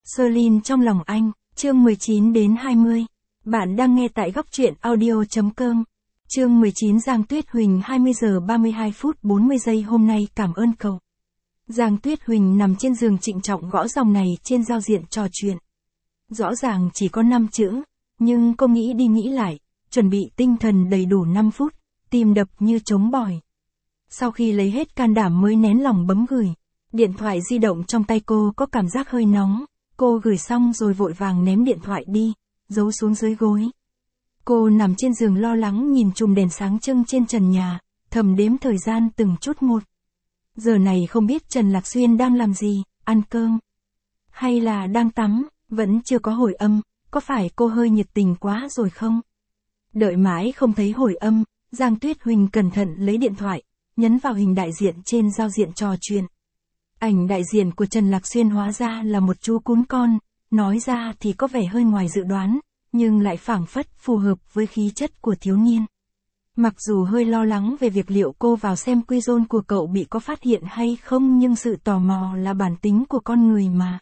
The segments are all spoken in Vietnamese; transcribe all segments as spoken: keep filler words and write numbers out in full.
Sherlyn trong lòng anh, chương mười chín đến hai mươi. Bạn đang nghe tại góc truyện audio chấm com. Chương mười chín Giang Tuyết Huỳnh hai mươi giờ ba mươi hai phút bốn mươi giây hôm nay cảm ơn cậu. Giang Tuyết Huỳnh nằm trên giường trịnh trọng gõ dòng này trên giao diện trò chuyện. Rõ ràng chỉ có năm chữ, nhưng cô nghĩ đi nghĩ lại, chuẩn bị tinh thần đầy đủ năm phút, tim đập như trống bỏi. Sau khi lấy hết can đảm mới nén lòng bấm gửi. Điện thoại di động trong tay cô có cảm giác hơi nóng, cô gửi xong rồi vội vàng ném điện thoại đi, giấu xuống dưới gối. Cô nằm trên giường lo lắng nhìn chùm đèn sáng trưng trên trần nhà, thầm đếm thời gian từng chút một. Giờ này không biết Trần Lạc Xuyên đang làm gì, ăn cơm, hay là đang tắm, vẫn chưa có hồi âm, có phải cô hơi nhiệt tình quá rồi không? Đợi mãi không thấy hồi âm, Giang Tuyết Huỳnh cẩn thận lấy điện thoại, nhấn vào hình đại diện trên giao diện trò chuyện. Ảnh đại diện của Trần Lạc Xuyên hóa ra là một chú cún con, nói ra thì có vẻ hơi ngoài dự đoán, nhưng lại phảng phất phù hợp với khí chất của thiếu niên. Mặc dù hơi lo lắng về việc liệu cô vào xem Quizone của cậu bị có phát hiện hay không, nhưng sự tò mò là bản tính của con người mà.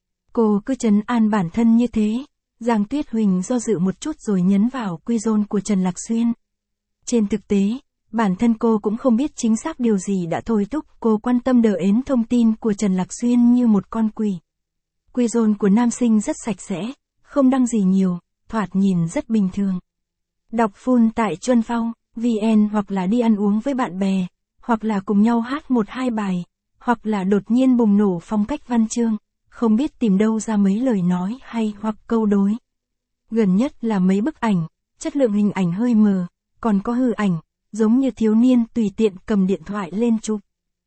Cô cứ trấn an bản thân như thế. Giang Tuyết Huỳnh do dự một chút rồi nhấn vào Quizone của Trần Lạc Xuyên. Trên thực tế, bản thân cô cũng không biết chính xác điều gì đã thôi thúc cô quan tâm đờ ến thông tin của Trần Lạc Xuyên như một con quỷ. Quizone của nam sinh rất sạch sẽ, không đăng gì nhiều, thoạt nhìn rất bình thường. Đọc full tại Chuân Phong, vê en hoặc là đi ăn uống với bạn bè, hoặc là cùng nhau hát một hai bài, hoặc là đột nhiên bùng nổ phong cách văn chương, không biết tìm đâu ra mấy lời nói hay hoặc câu đối. Gần nhất là mấy bức ảnh, chất lượng hình ảnh hơi mờ, còn có hư ảnh, giống như thiếu niên tùy tiện cầm điện thoại lên chụp.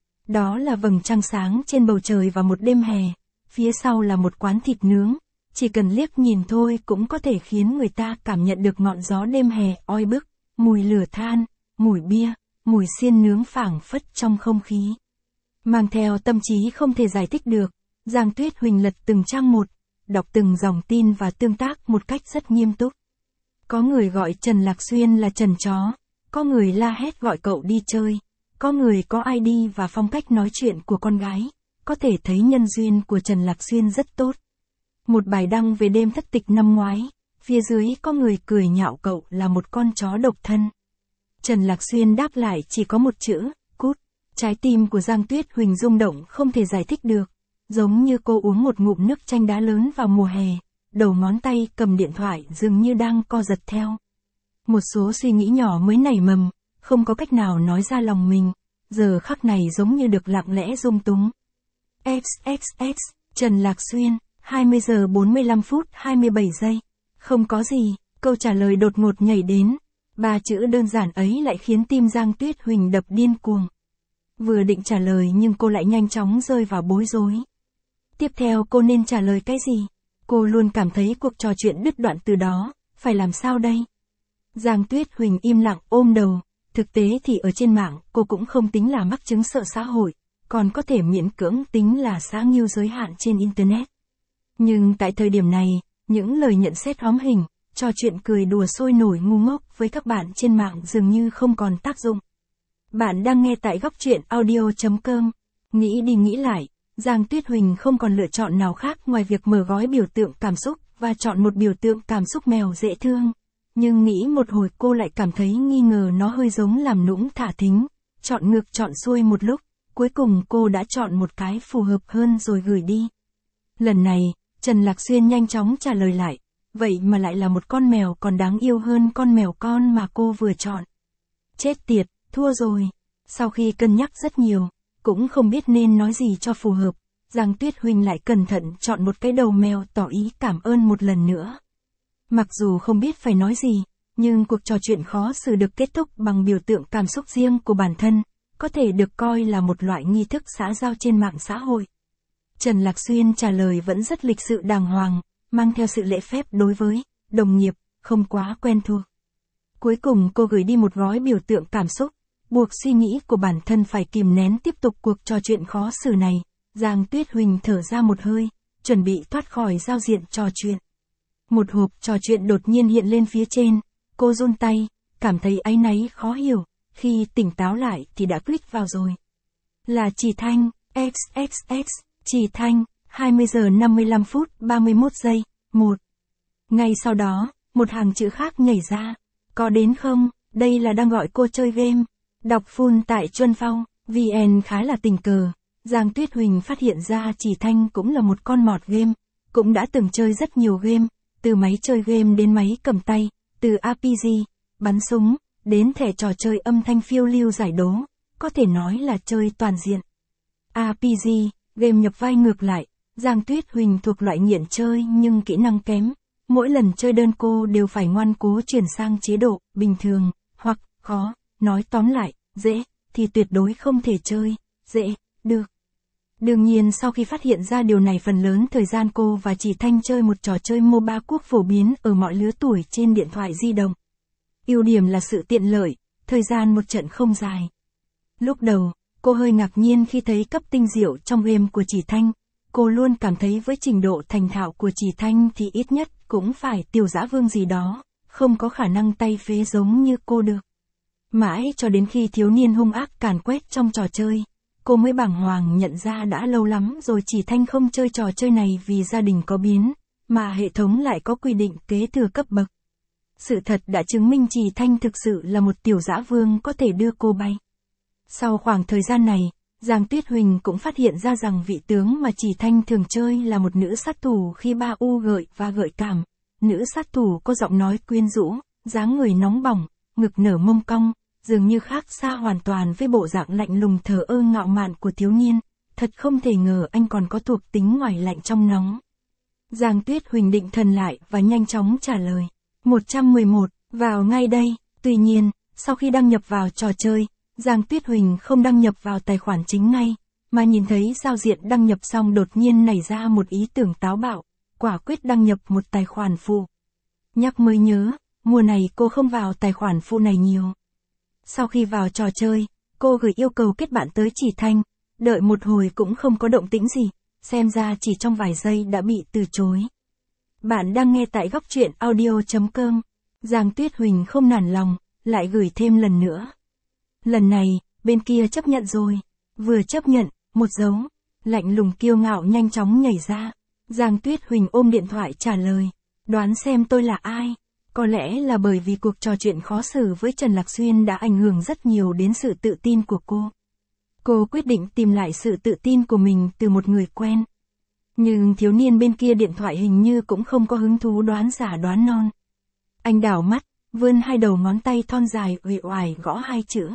Đó là vầng trăng sáng trên bầu trời vào một đêm hè, phía sau là một quán thịt nướng, chỉ cần liếc nhìn thôi cũng có thể khiến người ta cảm nhận được ngọn gió đêm hè oi bức, mùi lửa than, mùi bia, mùi xiên nướng phảng phất trong không khí. Mang theo tâm trí không thể giải thích được, Giang Tuyết Huỳnh lật từng trang một, đọc từng dòng tin và tương tác một cách rất nghiêm túc. Có người gọi Trần Lạc Xuyên là Trần Chó, có người la hét gọi cậu đi chơi, có người có i đê và phong cách nói chuyện của con gái, có thể thấy nhân duyên của Trần Lạc Xuyên rất tốt. Một bài đăng về đêm thất tịch năm ngoái, phía dưới có người cười nhạo cậu là một con chó độc thân. Trần Lạc Xuyên đáp lại chỉ có một chữ, cút. Trái tim của Giang Tuyết Huỳnh rung động không thể giải thích được, giống như cô uống một ngụm nước chanh đá lớn vào mùa hè, đầu ngón tay cầm điện thoại dường như đang co giật theo. Một số suy nghĩ nhỏ mới nảy mầm, không có cách nào nói ra lòng mình, giờ khắc này giống như được lặng lẽ dung túng. ích ích ích, Trần Lạc Xuyên, hai mươi giờ bốn mươi lăm phút hai mươi bảy giây. Không có gì, câu trả lời đột ngột nhảy đến. Ba chữ đơn giản ấy lại khiến tim Giang Tuyết Huỳnh đập điên cuồng. Vừa định trả lời nhưng cô lại nhanh chóng rơi vào bối rối. Tiếp theo cô nên trả lời cái gì? Cô luôn cảm thấy cuộc trò chuyện đứt đoạn từ đó, phải làm sao đây? Giang Tuyết Huỳnh im lặng ôm đầu, thực tế thì ở trên mạng cô cũng không tính là mắc chứng sợ xã hội, còn có thể miễn cưỡng tính là xã nghiêu giới hạn trên Internet. Nhưng tại thời điểm này, những lời nhận xét hóm hình, trò chuyện cười đùa sôi nổi ngu ngốc với các bạn trên mạng dường như không còn tác dụng. Bạn đang nghe tại góc truyện audio chấm com. Nghĩ đi nghĩ lại, Giang Tuyết Huỳnh không còn lựa chọn nào khác ngoài việc mở gói biểu tượng cảm xúc và chọn một biểu tượng cảm xúc mèo dễ thương. Nhưng nghĩ một hồi cô lại cảm thấy nghi ngờ nó hơi giống làm nũng thả thính, chọn ngược chọn xuôi một lúc, cuối cùng cô đã chọn một cái phù hợp hơn rồi gửi đi. Lần này, Trần Lạc Xuyên nhanh chóng trả lời lại, vậy mà lại là một con mèo còn đáng yêu hơn con mèo con mà cô vừa chọn. Chết tiệt, thua rồi. Sau khi cân nhắc rất nhiều, cũng không biết nên nói gì cho phù hợp, Giang Tuyết Huỳnh lại cẩn thận chọn một cái đầu mèo tỏ ý cảm ơn một lần nữa. Mặc dù không biết phải nói gì, nhưng cuộc trò chuyện khó xử được kết thúc bằng biểu tượng cảm xúc riêng của bản thân, có thể được coi là một loại nghi thức xã giao trên mạng xã hội. Trần Lạc Xuyên trả lời vẫn rất lịch sự đàng hoàng, mang theo sự lễ phép đối với đồng nghiệp, không quá quen thuộc. Cuối cùng cô gửi đi một gói biểu tượng cảm xúc, buộc suy nghĩ của bản thân phải kìm nén tiếp tục cuộc trò chuyện khó xử này. Giang Tuyết Huỳnh thở ra một hơi, chuẩn bị thoát khỏi giao diện trò chuyện. Một hộp trò chuyện đột nhiên hiện lên phía trên, cô run tay, cảm thấy áy náy khó hiểu, khi tỉnh táo lại thì đã click vào rồi. Là Trì Thanh, ích ích ích, Trì Thanh, hai mươi giờ năm mươi lăm phút ba mươi mốt giây, một. Ngay sau đó, một hàng chữ khác nhảy ra. Có đến không? Đây là đang gọi cô chơi game. Đọc full tại Chuân Phong, vê en khá là tình cờ. Giang Tuyết Huỳnh phát hiện ra Chỉ Thanh cũng là một con mọt game. Cũng đã từng chơi rất nhiều game, từ máy chơi game đến máy cầm tay, từ rờ pê giê, bắn súng, đến thẻ trò chơi âm thanh phiêu lưu giải đố. Có thể nói là chơi toàn diện. rờ pê giê, game nhập vai ngược lại. Giang Tuyết Huỳnh thuộc loại nghiện chơi nhưng kỹ năng kém. Mỗi lần chơi đơn cô đều phải ngoan cố chuyển sang chế độ bình thường, hoặc khó, nói tóm lại, dễ, thì tuyệt đối không thể chơi, dễ, được. Đương nhiên sau khi phát hiện ra điều này phần lớn thời gian cô và Chỉ Thanh chơi một trò chơi MOBA quốc phổ biến ở mọi lứa tuổi trên điện thoại di động. Ưu điểm là sự tiện lợi, thời gian một trận không dài. Lúc đầu, cô hơi ngạc nhiên khi thấy cấp tinh diệu trong game của Chỉ Thanh. Cô luôn cảm thấy với trình độ thành thạo của Chỉ Thanh thì ít nhất cũng phải tiểu dã vương gì đó, không có khả năng tay phế giống như cô được. Mãi cho đến khi thiếu niên hung ác càn quét trong trò chơi, cô mới bàng hoàng nhận ra đã lâu lắm rồi Chỉ Thanh không chơi trò chơi này vì gia đình có biến, mà hệ thống lại có quy định kế thừa cấp bậc. Sự thật đã chứng minh Chỉ Thanh thực sự là một tiểu dã vương có thể đưa cô bay. Sau khoảng thời gian này, Giang Tuyết Huỳnh cũng phát hiện ra rằng vị tướng mà Chỉ Thanh thường chơi là một nữ sát thủ khi ba u gợi và gợi cảm. Nữ sát thủ có giọng nói quyến rũ, dáng người nóng bỏng, ngực nở mông cong, dường như khác xa hoàn toàn với bộ dạng lạnh lùng thờ ơ ngạo mạn của thiếu niên. Thật không thể ngờ anh còn có thuộc tính ngoài lạnh trong nóng. Giang Tuyết Huỳnh định thần lại và nhanh chóng trả lời. một trăm mười một, vào ngay đây. Tuy nhiên, sau khi đăng nhập vào trò chơi, Giang Tuyết Huỳnh không đăng nhập vào tài khoản chính ngay, mà nhìn thấy giao diện đăng nhập xong đột nhiên nảy ra một ý tưởng táo bạo, quả quyết đăng nhập một tài khoản phụ. Nhắc mới nhớ, mùa này cô không vào tài khoản phụ này nhiều. Sau khi vào trò chơi, cô gửi yêu cầu kết bạn tới Chỉ Thanh, đợi một hồi cũng không có động tĩnh gì, xem ra chỉ trong vài giây đã bị từ chối. Bạn đang nghe tại góc truyện audio chấm com. Giang Tuyết Huỳnh không nản lòng, lại gửi thêm lần nữa. Lần này, bên kia chấp nhận rồi. Vừa chấp nhận, một dấu lạnh lùng kiêu ngạo nhanh chóng nhảy ra. Giang Tuyết Huỳnh ôm điện thoại trả lời. Đoán xem tôi là ai? Có lẽ là bởi vì cuộc trò chuyện khó xử với Trần Lạc Xuyên đã ảnh hưởng rất nhiều đến sự tự tin của cô. Cô quyết định tìm lại sự tự tin của mình từ một người quen. Nhưng thiếu niên bên kia điện thoại hình như cũng không có hứng thú đoán giả đoán non. Anh đảo mắt, vươn hai đầu ngón tay thon dài uể oải gõ hai chữ.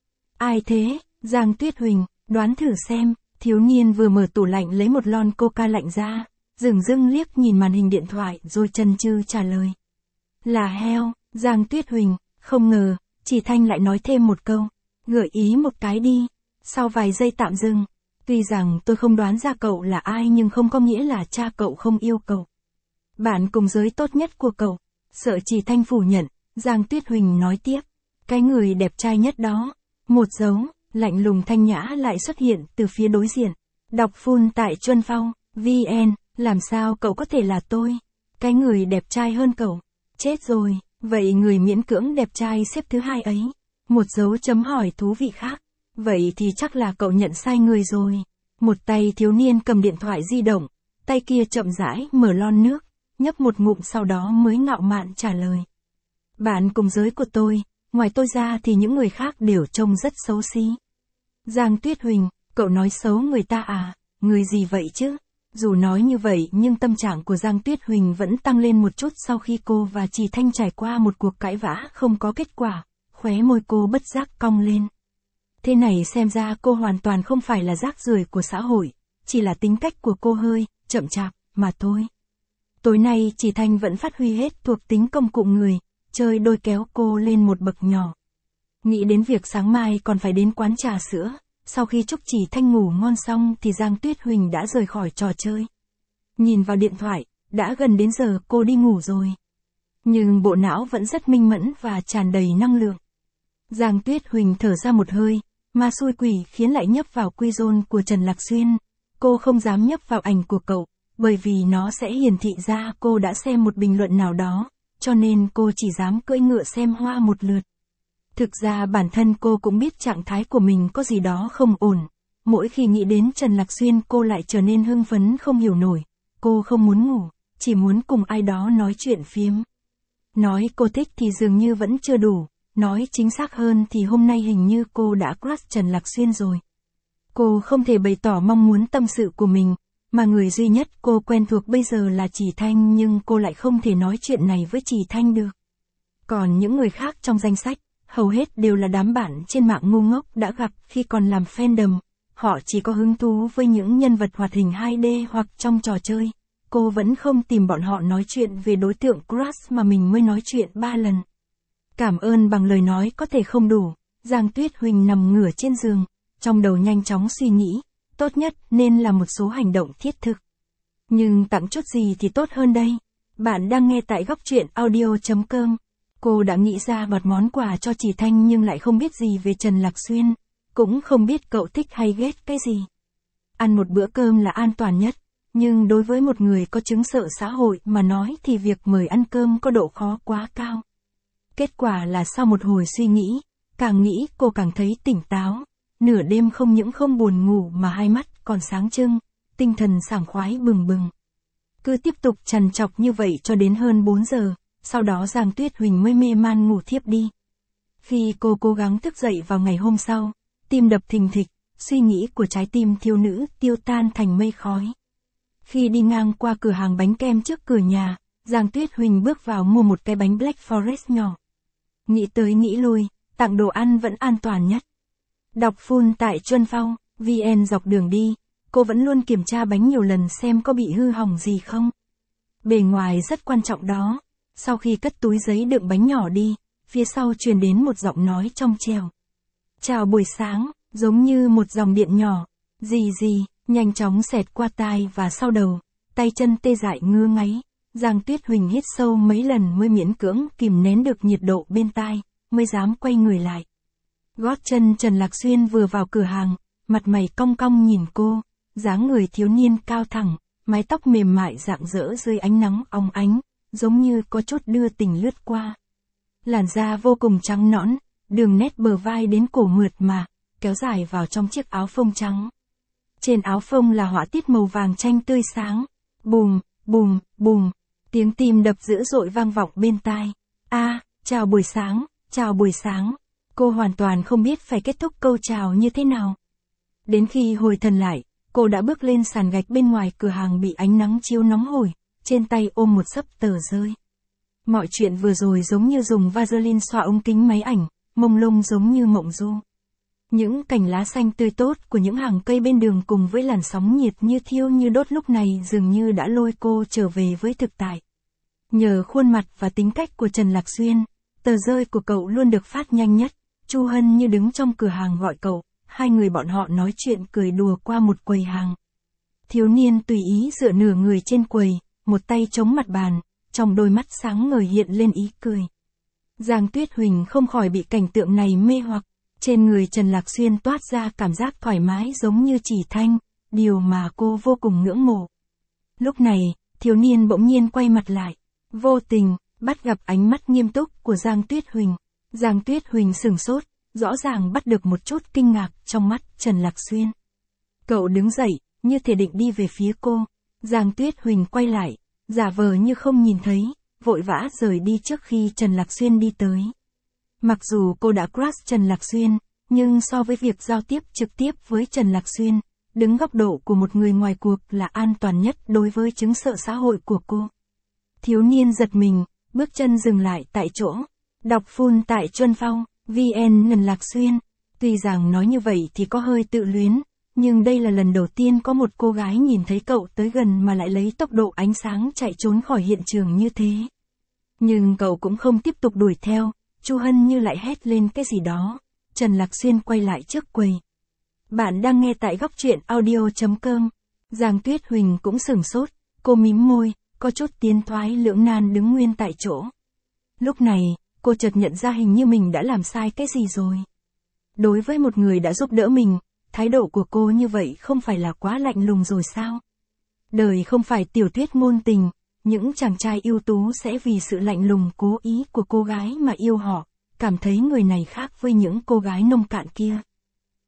Ai thế? Giang Tuyết Huỳnh, đoán thử xem. Thiếu niên vừa mở tủ lạnh lấy một lon coca lạnh ra, dửng dưng liếc nhìn màn hình điện thoại rồi chần chừ trả lời. Là heo. Giang Tuyết Huỳnh, không ngờ, Chỉ Thanh lại nói thêm một câu. Gợi ý một cái đi. Sau vài giây tạm dừng. Tuy rằng tôi không đoán ra cậu là ai nhưng không có nghĩa là cha cậu không yêu cậu. Bạn cùng giới tốt nhất của cậu. Sợ Chỉ Thanh phủ nhận, Giang Tuyết Huỳnh nói tiếp. Cái người đẹp trai nhất đó. Một dấu, lạnh lùng thanh nhã lại xuất hiện từ phía đối diện. Đọc full tại Chuân Phong, vê en, làm sao cậu có thể là tôi? Cái người đẹp trai hơn cậu. Chết rồi, vậy người miễn cưỡng đẹp trai xếp thứ hai ấy. Một dấu chấm hỏi thú vị khác. Vậy thì chắc là cậu nhận sai người rồi. Một tay thiếu niên cầm điện thoại di động, tay kia chậm rãi mở lon nước, nhấp một ngụm sau đó mới ngạo mạn trả lời. Bạn cùng giới của tôi, ngoài tôi ra thì những người khác đều trông rất xấu xí. Giang Tuyết Huỳnh, cậu nói xấu người ta à? Người gì vậy chứ? Dù nói như vậy nhưng tâm trạng của Giang Tuyết Huỳnh vẫn tăng lên một chút sau khi cô và Chỉ Thanh trải qua một cuộc cãi vã không có kết quả, khóe môi cô bất giác cong lên. Thế này xem ra cô hoàn toàn không phải là rác rưởi của xã hội, chỉ là tính cách của cô hơi chậm chạp mà thôi. Tối nay Chỉ Thanh vẫn phát huy hết thuộc tính công cụ người, chơi đôi kéo cô lên một bậc nhỏ. Nghĩ đến việc sáng mai còn phải đến quán trà sữa, sau khi chúc Chỉ Thanh ngủ ngon xong thì Giang Tuyết Huỳnh đã rời khỏi trò chơi. Nhìn vào điện thoại, đã gần đến giờ cô đi ngủ rồi. Nhưng bộ não vẫn rất minh mẫn và tràn đầy năng lượng. Giang Tuyết Huỳnh thở ra một hơi, ma xui quỷ khiến lại nhấp vào quy rôn của Trần Lạc Xuyên. Cô không dám nhấp vào ảnh của cậu, bởi vì nó sẽ hiển thị ra cô đã xem một bình luận nào đó, cho nên cô chỉ dám cưỡi ngựa xem hoa một lượt. Thực ra bản thân cô cũng biết trạng thái của mình có gì đó không ổn, mỗi khi nghĩ đến Trần Lạc Xuyên cô lại trở nên hưng phấn không hiểu nổi. Cô không muốn ngủ, chỉ muốn cùng ai đó nói chuyện phiếm. Nói cô thích thì dường như vẫn chưa đủ, nói chính xác hơn thì hôm nay hình như cô đã crush Trần Lạc Xuyên rồi. Cô không thể bày tỏ mong muốn tâm sự của mình, mà người duy nhất cô quen thuộc bây giờ là Chỉ Thanh, nhưng cô lại không thể nói chuyện này với Chỉ Thanh được. Còn những người khác trong danh sách, hầu hết đều là đám bạn trên mạng ngu ngốc đã gặp khi còn làm fandom, họ chỉ có hứng thú với những nhân vật hoạt hình hai D hoặc trong trò chơi. Cô vẫn không tìm bọn họ nói chuyện về đối tượng crush mà mình mới nói chuyện ba lần. Cảm ơn bằng lời nói có thể không đủ, Giang Tuyết Huỳnh nằm ngửa trên giường, trong đầu nhanh chóng suy nghĩ, tốt nhất nên là một số hành động thiết thực. Nhưng tặng chút gì thì tốt hơn đây? Bạn đang nghe tại góc truyện audio chấm com. Cô đã nghĩ ra một món quà cho Chỉ Thanh nhưng lại không biết gì về Trần Lạc Xuyên, cũng không biết cậu thích hay ghét cái gì. Ăn một bữa cơm là an toàn nhất, nhưng đối với một người có chứng sợ xã hội mà nói thì việc mời ăn cơm có độ khó quá cao. Kết quả là sau một hồi suy nghĩ, càng nghĩ cô càng thấy tỉnh táo, nửa đêm không những không buồn ngủ mà hai mắt còn sáng trưng, tinh thần sảng khoái bừng bừng. Cứ tiếp tục trằn trọc như vậy cho đến hơn bốn giờ, sau đó Giang Tuyết Huỳnh mới mê man ngủ thiếp đi. Khi cô cố gắng thức dậy vào ngày hôm sau, tim đập thình thịch, suy nghĩ của trái tim thiếu nữ tiêu tan thành mây khói. Khi đi ngang qua cửa hàng bánh kem trước cửa nhà, Giang Tuyết Huỳnh bước vào mua một cái bánh Black Forest nhỏ. Nghĩ tới nghĩ lui, tặng đồ ăn vẫn an toàn nhất. Đọc full tại Chuân Phong, vn dọc đường đi, cô vẫn luôn kiểm tra bánh nhiều lần xem có bị hư hỏng gì không. Bề ngoài rất quan trọng đó. Sau khi cất túi giấy đựng bánh nhỏ đi, phía sau truyền đến một giọng nói trong trẻo. Chào buổi sáng, giống như một dòng điện nhỏ. Gì gì, nhanh chóng xẹt qua tai và sau đầu, tay chân tê dại ngứa ngáy. Giang Tuyết Huỳnh hít sâu mấy lần mới miễn cưỡng kìm nén được nhiệt độ bên tai, mới dám quay người lại. Gót chân Trần Lạc Xuyên vừa vào cửa hàng, mặt mày cong cong nhìn cô, dáng người thiếu niên cao thẳng, mái tóc mềm mại rạng rỡ dưới ánh nắng óng ánh, giống như có chút đưa tình lướt qua. Làn da vô cùng trắng nõn, đường nét bờ vai đến cổ mượt mà, kéo dài vào trong chiếc áo phông trắng. Trên áo phông là họa tiết màu vàng chanh tươi sáng. Bùm, bùm, bùm, tiếng tim đập dữ dội vang vọng bên tai. A, à, chào buổi sáng, chào buổi sáng. Cô hoàn toàn không biết phải kết thúc câu chào như thế nào. Đến khi hồi thần lại, cô đã bước lên sàn gạch bên ngoài cửa hàng bị ánh nắng chiếu nóng hổi, trên tay ôm một xấp tờ rơi. Mọi chuyện vừa rồi giống như dùng Vaseline xoa ống kính máy ảnh, mông lung giống như mộng du. Những cành lá xanh tươi tốt của những hàng cây bên đường cùng với làn sóng nhiệt như thiêu như đốt lúc này dường như đã lôi cô trở về với thực tại. Nhờ khuôn mặt và tính cách của Trần Lạc Xuyên, tờ rơi của cậu luôn được phát nhanh nhất. Chu Hân như đứng trong cửa hàng gọi cậu, hai người bọn họ nói chuyện cười đùa qua một quầy hàng. Thiếu niên tùy ý dựa nửa người trên quầy, một tay chống mặt bàn, trong đôi mắt sáng ngời hiện lên ý cười. Giang Tuyết Huỳnh không khỏi bị cảnh tượng này mê hoặc, trên người Trần Lạc Xuyên toát ra cảm giác thoải mái giống như Chỉ Thanh, điều mà cô vô cùng ngưỡng mộ. Lúc này, thiếu niên bỗng nhiên quay mặt lại, vô tình, bắt gặp ánh mắt nghiêm túc của Giang Tuyết Huỳnh. Giang Tuyết Huỳnh sửng sốt, rõ ràng bắt được một chút kinh ngạc trong mắt Trần Lạc Xuyên. Cậu đứng dậy, như thể định đi về phía cô. Giang Tuyết Huỳnh quay lại, giả vờ như không nhìn thấy, vội vã rời đi trước khi Trần Lạc Xuyên đi tới. Mặc dù cô đã crush Trần Lạc Xuyên, nhưng so với việc giao tiếp trực tiếp với Trần Lạc Xuyên, đứng góc độ của một người ngoài cuộc là an toàn nhất đối với chứng sợ xã hội của cô. Thiếu niên giật mình, bước chân dừng lại tại chỗ. Đọc full tại Chuân Phong, vn Trần Lạc Xuyên. Tuy rằng nói như vậy thì có hơi tự luyến, nhưng đây là lần đầu tiên có một cô gái nhìn thấy cậu tới gần mà lại lấy tốc độ ánh sáng chạy trốn khỏi hiện trường như thế. Nhưng cậu cũng không tiếp tục đuổi theo, Chu Hân như lại hét lên cái gì đó. Trần Lạc Xuyên quay lại trước quầy. Bạn đang nghe tại góc truyện audio chấm com. Giang Tuyết Huỳnh cũng sửng sốt, cô mím môi, có chút tiến thoái lưỡng nan đứng nguyên tại chỗ. Lúc này, cô chợt nhận ra hình như mình đã làm sai cái gì rồi. Đối với một người đã giúp đỡ mình, thái độ của cô như vậy không phải là quá lạnh lùng rồi sao? Đời không phải tiểu thuyết ngôn tình, những chàng trai ưu tú sẽ vì sự lạnh lùng cố ý của cô gái mà yêu họ, cảm thấy người này khác với những cô gái nông cạn kia.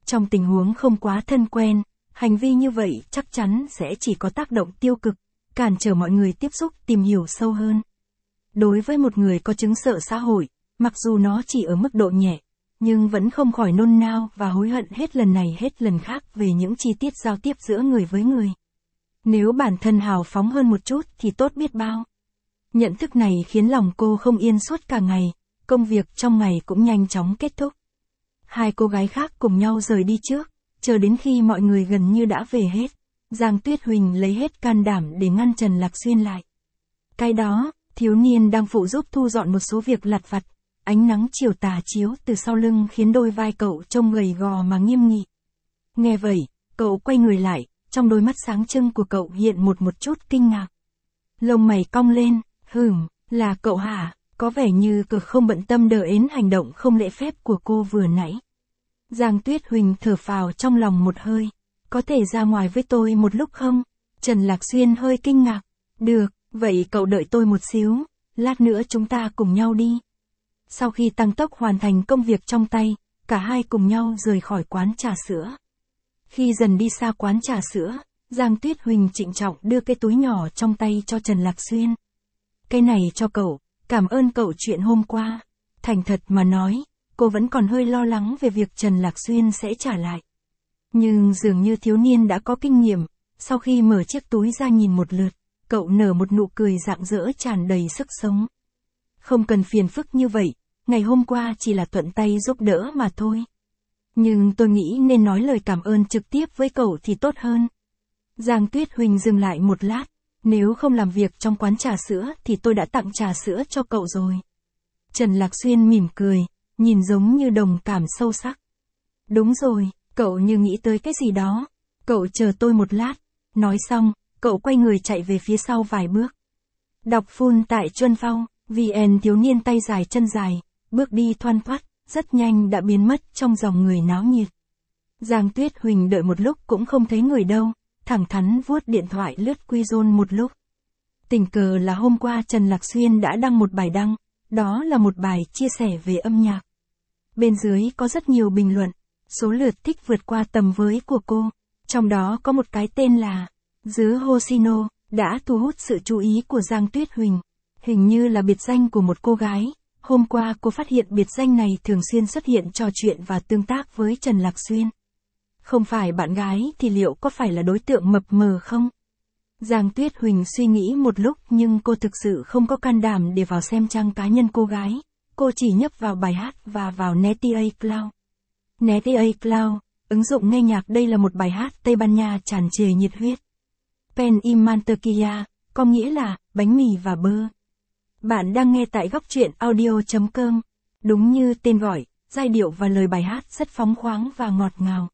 Trong tình huống không quá thân quen, hành vi như vậy chắc chắn sẽ chỉ có tác động tiêu cực, cản trở mọi người tiếp xúc tìm hiểu sâu hơn. Đối với một người có chứng sợ xã hội, mặc dù nó chỉ ở mức độ nhẹ, nhưng vẫn không khỏi nôn nao và hối hận hết lần này hết lần khác về những chi tiết giao tiếp giữa người với người. Nếu bản thân hào phóng hơn một chút thì tốt biết bao. Nhận thức này khiến lòng cô không yên suốt cả ngày, công việc trong ngày cũng nhanh chóng kết thúc. Hai cô gái khác cùng nhau rời đi trước, chờ đến khi mọi người gần như đã về hết, Giang Tuyết Huỳnh lấy hết can đảm để ngăn Trần Lạc Xuyên lại. Cái đó, thiếu niên đang phụ giúp thu dọn một số việc lặt vặt, ánh nắng chiều tà chiếu từ sau lưng khiến đôi vai cậu trông gầy gò mà nghiêm nghị. Nghe vậy, cậu quay người lại, trong đôi mắt sáng trưng của cậu hiện một một chút kinh ngạc. Lông mày cong lên, hửm, là cậu hả? Có vẻ như cực không bận tâm đờ ến hành động không lễ phép của cô vừa nãy. Giang Tuyết Huỳnh thở phào trong lòng một hơi. Có thể ra ngoài với tôi một lúc không? Trần Lạc Xuyên hơi kinh ngạc. Được, vậy cậu đợi tôi một xíu, lát nữa chúng ta cùng nhau đi. Sau khi tăng tốc hoàn thành công việc trong tay, cả hai cùng nhau rời khỏi quán trà sữa. Khi dần đi xa quán trà sữa, Giang Tuyết Huỳnh trịnh trọng đưa cái túi nhỏ trong tay cho Trần Lạc Xuyên. Cái này cho cậu, cảm ơn cậu chuyện hôm qua. Thành thật mà nói, cô vẫn còn hơi lo lắng về việc Trần Lạc Xuyên sẽ trả lại. Nhưng dường như thiếu niên đã có kinh nghiệm, sau khi mở chiếc túi ra nhìn một lượt, cậu nở một nụ cười rạng rỡ tràn đầy sức sống. Không cần phiền phức như vậy, ngày hôm qua chỉ là thuận tay giúp đỡ mà thôi. Nhưng tôi nghĩ nên nói lời cảm ơn trực tiếp với cậu thì tốt hơn. Giang Tuyết Huỳnh dừng lại một lát, nếu không làm việc trong quán trà sữa thì tôi đã tặng trà sữa cho cậu rồi. Trần Lạc Xuyên mỉm cười, nhìn giống như đồng cảm sâu sắc. Đúng rồi, cậu như nghĩ tới cái gì đó. Cậu chờ tôi một lát. Nói xong, cậu quay người chạy về phía sau vài bước. Đọc full tại Chuân Phong, vê en thiếu niên tay dài chân dài, bước đi thoăn thoắt, rất nhanh đã biến mất trong dòng người náo nhiệt. Giang Tuyết Huỳnh đợi một lúc cũng không thấy người đâu, thẳng thắn vuốt điện thoại lướt quy rôn một lúc. Tình cờ là hôm qua Trần Lạc Xuyên đã đăng một bài đăng, đó là một bài chia sẻ về âm nhạc. Bên dưới có rất nhiều bình luận, số lượt thích vượt qua tầm với của cô, trong đó có một cái tên là Dứa Hoshino, đã thu hút sự chú ý của Giang Tuyết Huỳnh. Hình như là biệt danh của một cô gái, hôm qua cô phát hiện biệt danh này thường xuyên xuất hiện trò chuyện và tương tác với Trần Lạc Xuyên. Không phải bạn gái thì liệu có phải là đối tượng mập mờ không? Giang Tuyết Huỳnh suy nghĩ một lúc nhưng cô thực sự không có can đảm để vào xem trang cá nhân cô gái. Cô chỉ nhấp vào bài hát và vào Netia Cloud. Netia Cloud, ứng dụng nghe nhạc đây là một bài hát Tây Ban Nha tràn trề nhiệt huyết. Pen y mantequilla, có nghĩa là bánh mì và bơ. Bạn đang nghe tại góc truyện audio chấm com. Đúng như tên gọi, giai điệu và lời bài hát rất phóng khoáng và ngọt ngào.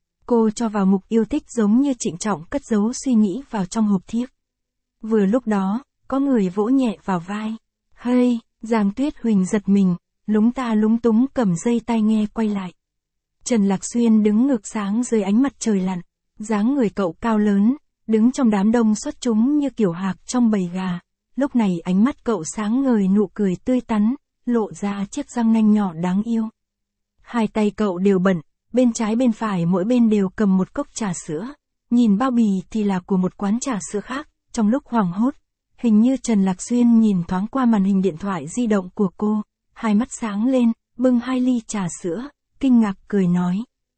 Cô cho vào mục yêu thích giống như trịnh trọng cất giấu suy nghĩ vào trong hộp thiếc. Vừa lúc đó, có người vỗ nhẹ vào vai. Hey, Giang Tuyết Huỳnh giật mình, lúng ta lúng túng cầm dây tai nghe quay lại. Trần Lạc Xuyên đứng ngược sáng dưới ánh mặt trời lặn, dáng người cậu cao lớn, đứng trong đám đông xuất chúng như kiểu hạc trong bầy gà. Lúc này ánh mắt cậu sáng ngời nụ cười tươi tắn, lộ ra chiếc răng nanh nhỏ đáng yêu. Hai tay cậu đều bận, bên trái bên phải mỗi bên đều cầm một cốc trà sữa. Nhìn bao bì thì là của một quán trà sữa khác, trong lúc hoảng hốt. Hình như Trần Lạc Xuyên nhìn thoáng qua màn hình điện thoại di động của cô, hai mắt sáng lên, bưng hai ly trà sữa, kinh ngạc cười nói.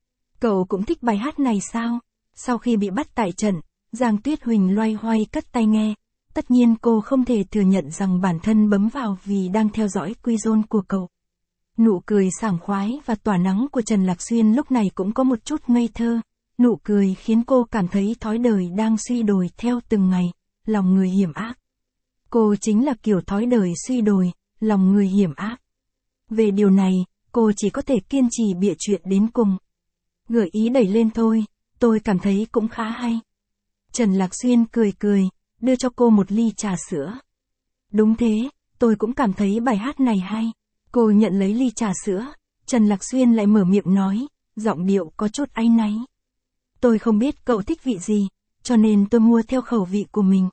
Cậu cũng thích bài hát này sao? Sau khi bị bắt tại trận, Giang Tuyết Huỳnh loay hoay cất tai nghe. Tất nhiên cô không thể thừa nhận rằng bản thân bấm vào vì đang theo dõi quy rôn của cậu. Nụ cười sảng khoái và tỏa nắng của Trần Lạc Xuyên lúc này cũng có một chút ngây thơ. Nụ cười khiến cô cảm thấy thói đời đang suy đồi theo từng ngày, lòng người hiểm ác. Cô chính là kiểu thói đời suy đồi, lòng người hiểm ác. Về điều này, cô chỉ có thể kiên trì bịa chuyện đến cùng. Gợi ý đẩy lên thôi, tôi cảm thấy cũng khá hay. Trần Lạc Xuyên cười cười, đưa cho cô một ly trà sữa. Đúng thế, tôi cũng cảm thấy bài hát này hay. Cô nhận lấy ly trà sữa, Trần Lạc Xuyên lại mở miệng nói, giọng điệu có chút áy náy. Tôi không biết cậu thích vị gì, cho nên tôi mua theo khẩu vị của mình.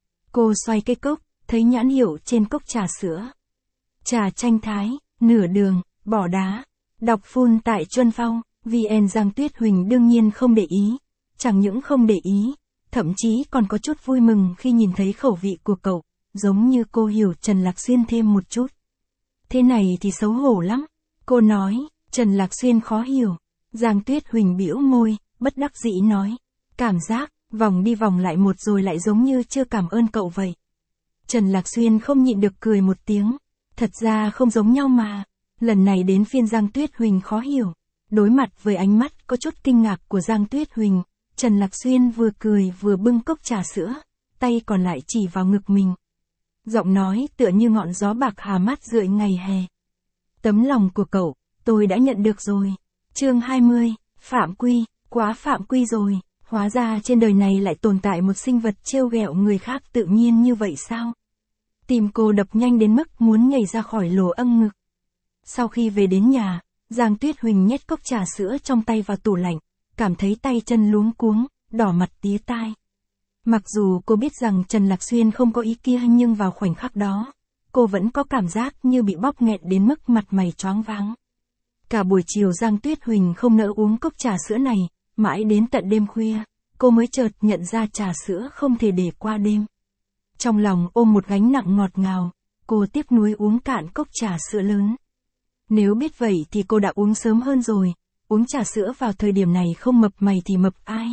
Cô xoay cái cốc, thấy nhãn hiệu trên cốc trà sữa. Trà chanh Thái, nửa đường, bỏ đá. Đọc full tại Chuân Phong, vê en Giang Tuyết Huỳnh đương nhiên không để ý, chẳng những không để ý, thậm chí còn có chút vui mừng khi nhìn thấy khẩu vị của cậu, giống như cô hiểu Trần Lạc Xuyên thêm một chút. Thế này thì xấu hổ lắm, cô nói. Trần Lạc Xuyên khó hiểu. Giang Tuyết Huỳnh bĩu môi, bất đắc dĩ nói. Cảm giác, vòng đi vòng lại một rồi lại giống như chưa cảm ơn cậu vậy. Trần Lạc Xuyên không nhịn được cười một tiếng. Thật ra không giống nhau mà. Lần này đến phiên Giang Tuyết Huỳnh khó hiểu. Đối mặt với ánh mắt có chút kinh ngạc của Giang Tuyết Huỳnh, Trần Lạc Xuyên vừa cười vừa bưng cốc trà sữa, tay còn lại chỉ vào ngực mình. Giọng nói tựa như ngọn gió bạc hà mát rượi ngày hè. Tấm lòng của cậu, tôi đã nhận được rồi. Chương hai mươi, Phạm Quy, quá phạm quy rồi, hóa ra trên đời này lại tồn tại một sinh vật trêu ghẹo người khác tự nhiên như vậy sao? Tim cô đập nhanh đến mức muốn nhảy ra khỏi lỗ âng ngực. Sau khi về đến nhà, Giang Tuyết Huỳnh nhét cốc trà sữa trong tay vào tủ lạnh, cảm thấy tay chân luống cuống, đỏ mặt tía tai. Mặc dù cô biết rằng Trần Lạc Xuyên không có ý kia nhưng vào khoảnh khắc đó, cô vẫn có cảm giác như bị bóp nghẹt đến mức mặt mày choáng váng. Cả buổi chiều Giang Tuyết Huỳnh không nỡ uống cốc trà sữa này, mãi đến tận đêm khuya, cô mới chợt nhận ra trà sữa không thể để qua đêm. Trong lòng ôm một gánh nặng ngọt ngào, cô tiếc nuối uống cạn cốc trà sữa lớn. Nếu biết vậy thì cô đã uống sớm hơn rồi, uống trà sữa vào thời điểm này không mập mày thì mập ai.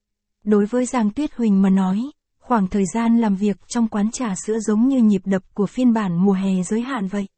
Đối với Giang Tuyết Huỳnh mà nói, khoảng thời gian làm việc trong quán trà sữa giống như nhịp đập của phiên bản mùa hè giới hạn vậy.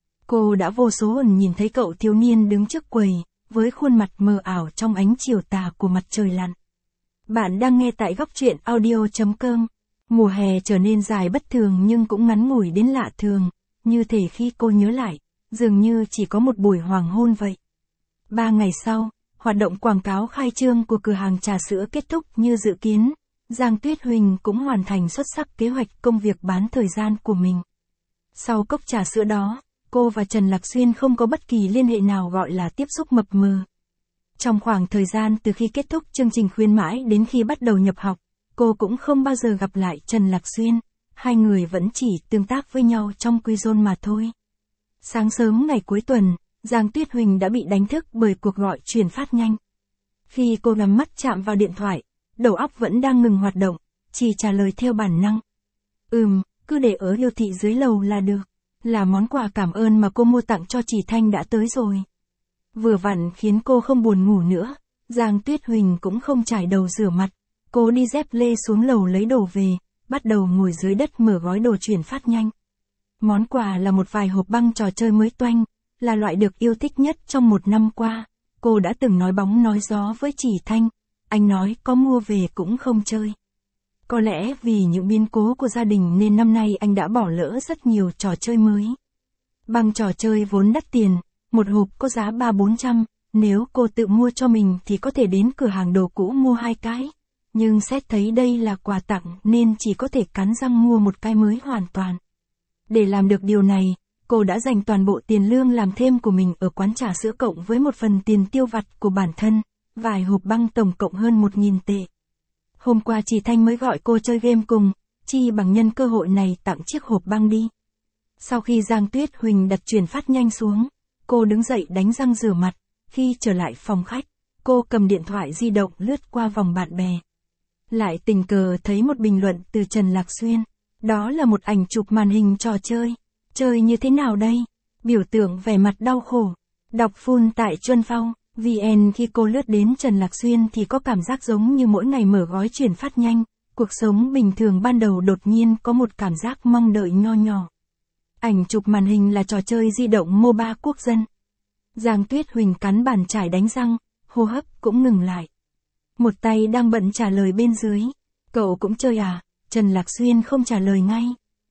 Cô đã vô số lần nhìn thấy cậu thiếu niên đứng trước quầy, với khuôn mặt mờ ảo trong ánh chiều tà của mặt trời lặn. Bạn đang nghe tại góc truyện audio chấm com. Mùa hè trở nên dài bất thường nhưng cũng ngắn ngủi đến lạ thường, như thể khi cô nhớ lại, dường như chỉ có một buổi hoàng hôn vậy. Ba ngày sau, hoạt động quảng cáo khai trương của cửa hàng trà sữa kết thúc như dự kiến, Giang Tuyết Huỳnh cũng hoàn thành xuất sắc kế hoạch công việc bán thời gian của mình. Sau cốc trà sữa đó, cô và Trần Lạc Xuyên không có bất kỳ liên hệ nào gọi là tiếp xúc mập mờ. Trong khoảng thời gian từ khi kết thúc chương trình khuyến mãi đến khi bắt đầu nhập học, cô cũng không bao giờ gặp lại Trần Lạc Xuyên, hai người vẫn chỉ tương tác với nhau trong QuiZone mà thôi. Sáng sớm ngày cuối tuần, Giang Tuyết Huỳnh đã bị đánh thức bởi cuộc gọi truyền phát nhanh. Khi cô nhắm mắt chạm vào điện thoại, đầu óc vẫn đang ngừng hoạt động, chỉ trả lời theo bản năng. Ừm, cứ để ở siêu thị dưới lầu là được. Là món quà cảm ơn mà cô mua tặng cho chị Thanh đã tới rồi. Vừa vặn khiến cô không buồn ngủ nữa, Giang Tuyết Huỳnh cũng không chải đầu rửa mặt. Cô đi dép lê xuống lầu lấy đồ về, bắt đầu ngồi dưới đất mở gói đồ chuyển phát nhanh. Món quà là một vài hộp băng trò chơi mới toanh, là loại được yêu thích nhất trong một năm qua. Cô đã từng nói bóng nói gió với chị Thanh, anh nói có mua về cũng không chơi. Có lẽ vì những biến cố của gia đình nên năm nay anh đã bỏ lỡ rất nhiều trò chơi mới. Băng trò chơi vốn đắt tiền, một hộp có giá ba bốn trăm, nếu cô tự mua cho mình thì có thể đến cửa hàng đồ cũ mua hai cái. Nhưng xét thấy đây là quà tặng nên chỉ có thể cắn răng mua một cái mới hoàn toàn. Để làm được điều này, cô đã dành toàn bộ tiền lương làm thêm của mình ở quán trà sữa cộng với một phần tiền tiêu vặt của bản thân, vài hộp băng tổng cộng hơn một nghìn tệ. Hôm qua chị Thanh mới gọi cô chơi game cùng, chi bằng nhân cơ hội này tặng chiếc hộp băng đi. Sau khi Giang Tuyết Huỳnh đặt chuyển phát nhanh xuống, cô đứng dậy đánh răng rửa mặt, khi trở lại phòng khách, cô cầm điện thoại di động lướt qua vòng bạn bè. Lại tình cờ thấy một bình luận từ Trần Lạc Xuyên, đó là một ảnh chụp màn hình trò chơi, chơi như thế nào đây? Biểu tượng vẻ mặt đau khổ, đọc full tại Chuân Phong. vê en khi cô lướt đến Trần Lạc Xuyên thì có cảm giác giống như mỗi ngày mở gói chuyển phát nhanh, cuộc sống bình thường ban đầu đột nhiên có một cảm giác mong đợi nho nhỏ. Ảnh chụp màn hình là trò chơi di động MOBA quốc dân. Giang Tuyết Huỳnh cắn bàn chải đánh răng, hô hấp cũng ngừng lại. Một tay đang bận trả lời bên dưới, cậu cũng chơi à? Trần Lạc Xuyên không trả lời ngay.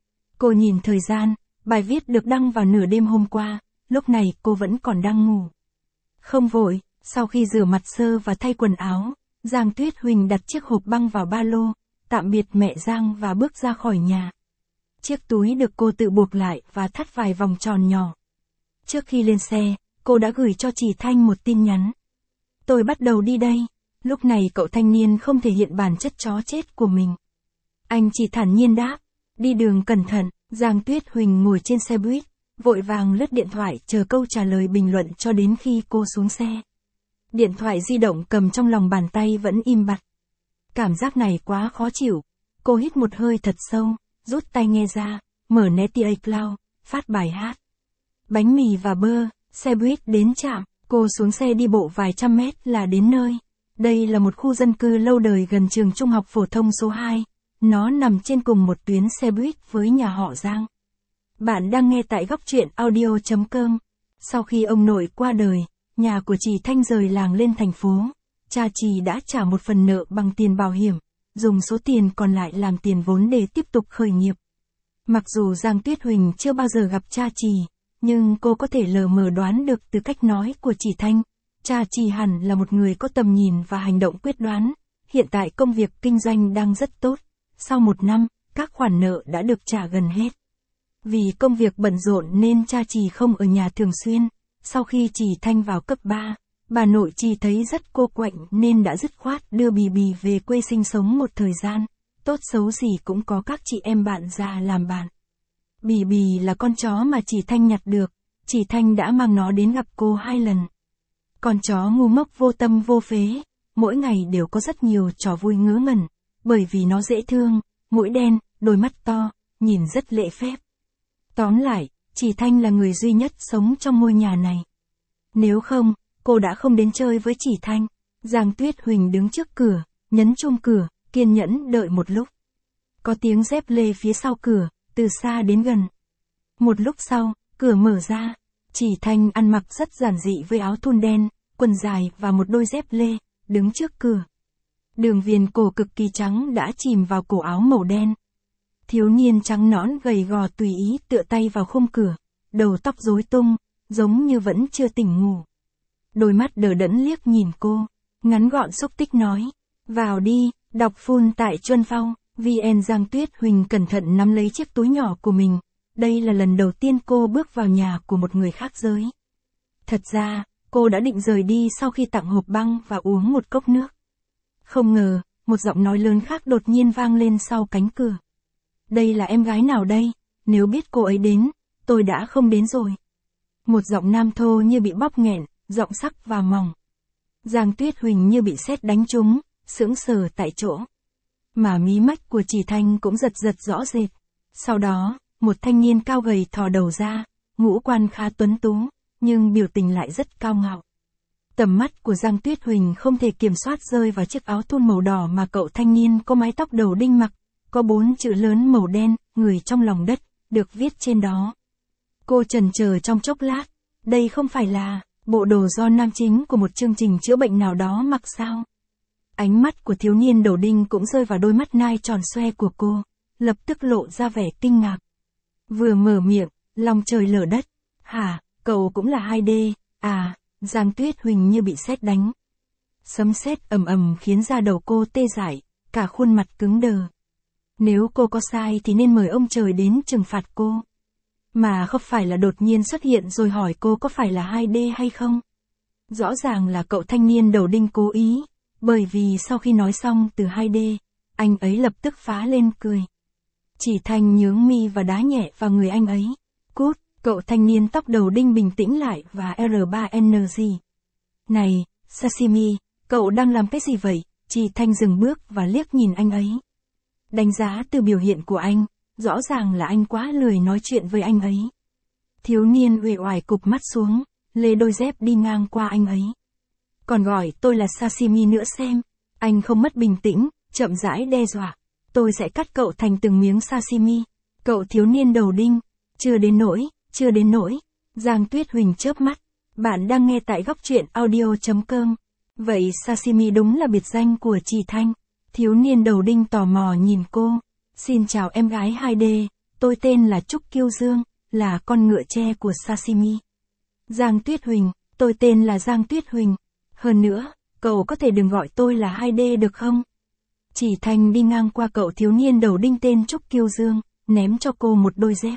Cô nhìn thời gian, bài viết được đăng vào nửa đêm hôm qua, lúc này cô vẫn còn đang ngủ. Không vội, sau khi rửa mặt sơ và thay quần áo, Giang Tuyết Huỳnh đặt chiếc hộp băng vào ba lô, tạm biệt mẹ Giang và bước ra khỏi nhà. Chiếc túi được cô tự buộc lại và thắt vài vòng tròn nhỏ. Trước khi lên xe, cô đã gửi cho chị Thanh một tin nhắn. Tôi bắt đầu đi đây. Lúc này cậu thanh niên không thể hiện bản chất chó chết của mình. Anh chỉ thản nhiên đáp, đi đường cẩn thận. Giang Tuyết Huỳnh ngồi trên xe buýt, vội vàng lướt điện thoại chờ câu trả lời bình luận cho đến khi cô xuống xe. Điện thoại di động cầm trong lòng bàn tay vẫn im bặt. Cảm giác này quá khó chịu. Cô hít một hơi thật sâu, rút tai nghe ra, mở Netia Cloud, phát bài hát. Bánh mì và bơ, xe buýt đến trạm, cô xuống xe đi bộ vài trăm mét là đến nơi. Đây là một khu dân cư lâu đời gần trường trung học phổ thông số hai. Nó nằm trên cùng một tuyến xe buýt với nhà họ Giang. Bạn đang nghe tại góc truyện audio chấm com. Sau khi ông nội qua đời, nhà của chị Thanh rời làng lên thành phố. Cha chị đã trả một phần nợ bằng tiền bảo hiểm, dùng số tiền còn lại làm tiền vốn để tiếp tục khởi nghiệp. Mặc dù Giang Tuyết Huỳnh chưa bao giờ gặp cha chị, nhưng cô có thể lờ mờ đoán được từ cách nói của chị Thanh. Cha chị hẳn là một người có tầm nhìn và hành động quyết đoán. Hiện tại công việc kinh doanh đang rất tốt. Sau một năm, các khoản nợ đã được trả gần hết. Vì công việc bận rộn nên cha chị không ở nhà thường xuyên. Sau khi chị Thanh vào cấp ba, bà nội chị thấy rất cô quạnh nên đã dứt khoát đưa Bì Bì về quê sinh sống một thời gian. Tốt xấu gì cũng có các chị em bạn già làm bạn. Bì Bì là con chó mà chị Thanh nhặt được. Chị Thanh đã mang nó đến gặp cô hai lần. Con chó ngu ngốc vô tâm vô phế, mỗi ngày đều có rất nhiều trò vui ngớ ngẩn, bởi vì nó dễ thương, mũi đen, đôi mắt to, nhìn rất lễ phép. Tóm lại, chị Thanh là người duy nhất sống trong ngôi nhà này. Nếu không, cô đã không đến chơi với chị Thanh. Giang Tuyết Huỳnh đứng trước cửa, nhấn chuông cửa, kiên nhẫn đợi một lúc. Có tiếng dép lê phía sau cửa, từ xa đến gần. Một lúc sau, cửa mở ra. Chị Thanh ăn mặc rất giản dị với áo thun đen, quần dài và một đôi dép lê, đứng trước cửa. Đường viền cổ cực kỳ trắng đã chìm vào cổ áo màu đen. Thiếu niên trắng nõn gầy gò tùy ý tựa tay vào khung cửa, đầu tóc rối tung, giống như vẫn chưa tỉnh ngủ. Đôi mắt đờ đẫn liếc nhìn cô, ngắn gọn xúc tích nói, vào đi, đọc full tại Chuân Phong, vê en. Giang Tuyết Huỳnh cẩn thận nắm lấy chiếc túi nhỏ của mình. Đây là lần đầu tiên cô bước vào nhà của một người khác giới. Thật ra, cô đã định rời đi sau khi tặng hộp băng và uống một cốc nước. Không ngờ, một giọng nói lớn khác đột nhiên vang lên sau cánh cửa. Đây là em gái nào đây? Nếu biết cô ấy đến, tôi đã không đến rồi. Một giọng nam thô như bị bóp nghẹn, giọng sắc và mỏng. Giang Tuyết Huỳnh như bị sét đánh trúng, sững sờ tại chỗ. Mà mí mắt của chị Thanh cũng giật giật rõ rệt. Sau đó, một thanh niên cao gầy thò đầu ra, ngũ quan khá tuấn tú, nhưng biểu tình lại rất cao ngạo. Tầm mắt của Giang Tuyết Huỳnh không thể kiểm soát rơi vào chiếc áo thun màu đỏ mà cậu thanh niên có mái tóc đầu đinh mặc, có bốn chữ lớn màu đen, người trong lòng đất, được viết trên đó. Cô chần chờ trong chốc lát, đây không phải là bộ đồ do nam chính của một chương trình chữa bệnh nào đó mặc sao? Ánh mắt của thiếu niên đầu đinh cũng rơi vào đôi mắt nai tròn xoe của cô, lập tức lộ ra vẻ kinh ngạc. Vừa mở miệng, lòng trời lở đất. Hả, cậu cũng là hai D, à, Giang Tuyết Huỳnh như bị sét đánh. Sấm sét ầm ầm khiến da đầu cô tê dại, cả khuôn mặt cứng đờ. Nếu cô có sai thì nên mời ông trời đến trừng phạt cô. Mà không phải là đột nhiên xuất hiện rồi hỏi cô có phải là hai D hay không. Rõ ràng là cậu thanh niên đầu đinh cố ý, bởi vì sau khi nói xong từ hai D, anh ấy lập tức phá lên cười. Chỉ Thanh nhướng mi và đá nhẹ vào người anh ấy. Cút, cậu thanh niên tóc đầu đinh bình tĩnh lại và R ba N G. Này, Sashimi, cậu đang làm cái gì vậy? Chỉ Thanh dừng bước và liếc nhìn anh ấy. Đánh giá từ biểu hiện của anh, rõ ràng là anh quá lười nói chuyện với anh ấy. Thiếu niên uể oải cụp mắt xuống, lê đôi dép đi ngang qua anh ấy. Còn gọi tôi là Sashimi nữa xem. Anh không mất bình tĩnh, chậm rãi đe dọa. Tôi sẽ cắt cậu thành từng miếng sashimi. Cậu thiếu niên đầu đinh. Chưa đến nỗi, chưa đến nỗi. Giang Tuyết Huỳnh chớp mắt. Bạn đang nghe tại góc truyện audio chấm com. Vậy sashimi đúng là biệt danh của chị Thanh. Thiếu niên đầu đinh tò mò nhìn cô. Xin chào em gái hai D, tôi tên là Trúc Kiêu Dương, là con ngựa tre của sashimi. Giang Tuyết Huỳnh, tôi tên là Giang Tuyết Huỳnh. Hơn nữa, cậu có thể đừng gọi tôi là hai D được không? Chỉ Thanh đi ngang qua cậu thiếu niên đầu đinh tên Trúc Kiêu Dương, ném cho cô một đôi dép.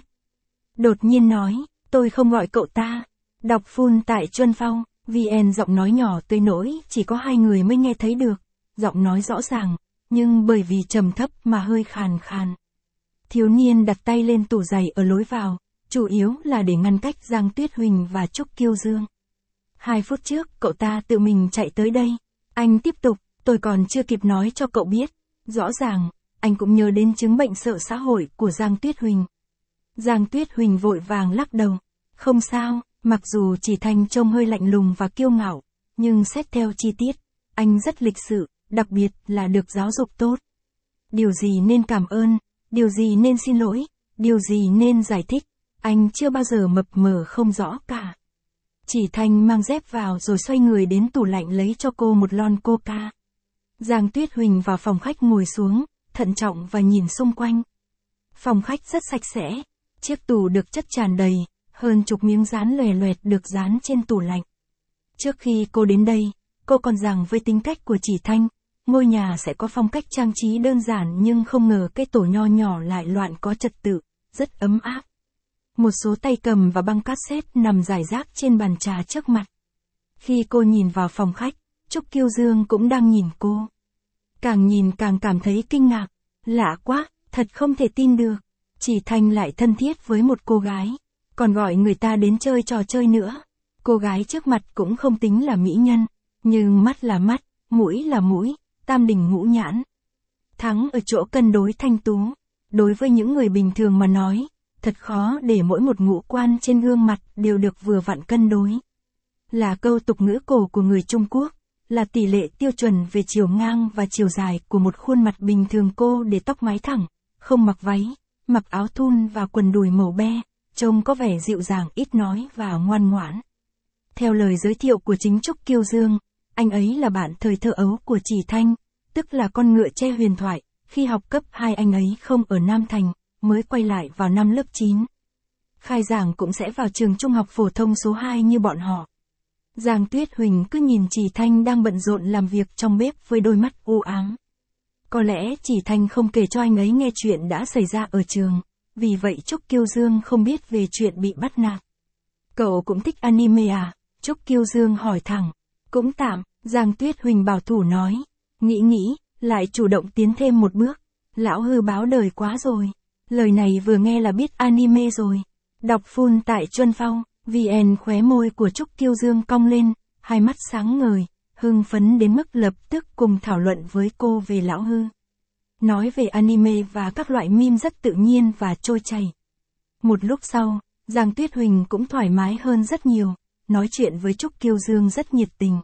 Đột nhiên nói, tôi không gọi cậu ta. Đọc full tại Chuân Phong, vê en. Giọng nói nhỏ tới nỗi chỉ có hai người mới nghe thấy được. Giọng nói rõ ràng, nhưng bởi vì trầm thấp mà hơi khàn khàn. Thiếu niên đặt tay lên tủ giày ở lối vào, chủ yếu là để ngăn cách Giang Tuyết Huỳnh và Trúc Kiêu Dương. Hai phút trước cậu ta tự mình chạy tới đây. Anh tiếp tục, tôi còn chưa kịp nói cho cậu biết. Rõ ràng, anh cũng nhớ đến chứng bệnh sợ xã hội của Giang Tuyết Huỳnh. Giang Tuyết Huỳnh vội vàng lắc đầu. Không sao, mặc dù chỉ Thanh trông hơi lạnh lùng và kiêu ngạo, nhưng xét theo chi tiết, anh rất lịch sự, đặc biệt là được giáo dục tốt. Điều gì nên cảm ơn, điều gì nên xin lỗi, điều gì nên giải thích, anh chưa bao giờ mập mờ không rõ cả. Chỉ Thanh mang dép vào rồi xoay người đến tủ lạnh lấy cho cô một lon coca. Giang Tuyết Huỳnh vào phòng khách ngồi xuống, thận trọng và nhìn xung quanh. Phòng khách rất sạch sẽ, chiếc tủ được chất tràn đầy, hơn chục miếng dán lòe loẹt được dán trên tủ lạnh. Trước khi cô đến đây, cô còn rằng với tính cách của Chỉ Thanh, ngôi nhà sẽ có phong cách trang trí đơn giản, nhưng không ngờ cái tổ nho nhỏ lại loạn có trật tự, rất ấm áp. Một số tay cầm và băng cassette nằm rải rác trên bàn trà trước mặt. Khi cô nhìn vào phòng khách, Trúc Kiêu Dương cũng đang nhìn cô. Càng nhìn càng cảm thấy kinh ngạc. Lạ quá, thật không thể tin được. Chỉ Thanh lại thân thiết với một cô gái, còn gọi người ta đến chơi trò chơi nữa. Cô gái trước mặt cũng không tính là mỹ nhân, nhưng mắt là mắt, mũi là mũi, tam đình ngũ nhãn. Thắng ở chỗ cân đối thanh tú. Đối với những người bình thường mà nói, thật khó để mỗi một ngũ quan trên gương mặt đều được vừa vặn cân đối. Là câu tục ngữ cổ của người Trung Quốc, là tỷ lệ tiêu chuẩn về chiều ngang và chiều dài của một khuôn mặt bình thường. Cô để tóc mái thẳng, không mặc váy, mặc áo thun và quần đùi màu be, trông có vẻ dịu dàng, ít nói và ngoan ngoãn. Theo lời giới thiệu của chính Trúc Kiêu Dương, anh ấy là bạn thời thơ ấu của Chỉ Thanh, tức là con ngựa tre huyền thoại. Khi học cấp hai anh ấy không ở Nam Thành, mới quay lại vào năm lớp chín. Khai giảng cũng sẽ vào trường trung học phổ thông số hai như bọn họ. Giang Tuyết Huỳnh cứ nhìn Chỉ Thanh đang bận rộn làm việc trong bếp với đôi mắt u ám. Có lẽ Chỉ Thanh không kể cho anh ấy nghe chuyện đã xảy ra ở trường, vì vậy Trúc Kiêu Dương không biết về chuyện bị bắt nạt. Cậu cũng thích anime à? Trúc Kiêu Dương hỏi thẳng. Cũng tạm, Giang Tuyết Huỳnh bảo thủ nói. Nghĩ nghĩ, lại chủ động tiến thêm một bước. Lão hư báo đời quá rồi. Lời này vừa nghe là biết anime rồi. Đọc full tại Chuân Phong, vê en. Khóe môi của Trúc Kiêu Dương cong lên, hai mắt sáng ngời, hưng phấn đến mức lập tức cùng thảo luận với cô về lão hư. Nói về anime và các loại meme rất tự nhiên và trôi chảy. Một lúc sau, Giang Tuyết Huỳnh cũng thoải mái hơn rất nhiều, nói chuyện với Trúc Kiêu Dương rất nhiệt tình.